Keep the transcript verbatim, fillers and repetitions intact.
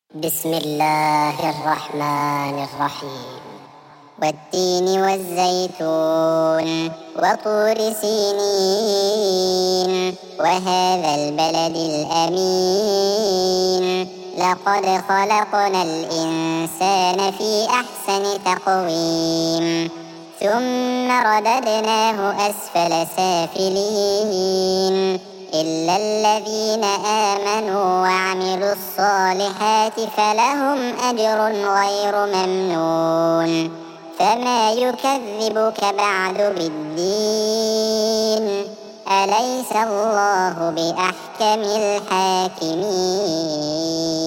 بسم الله الرحمن الرحيم. والتين والزيتون وطور سينين وهذا البلد الأمين لقد خلقنا الإنسان في أحسن تقويم ثم رددناه أسفل سافلين إلا الذين آمنوا وعملوا الصالحات فلهم أجر غير ممنون فما يكذبك بعد بالدين أليس الله بأحكم الحاكمين.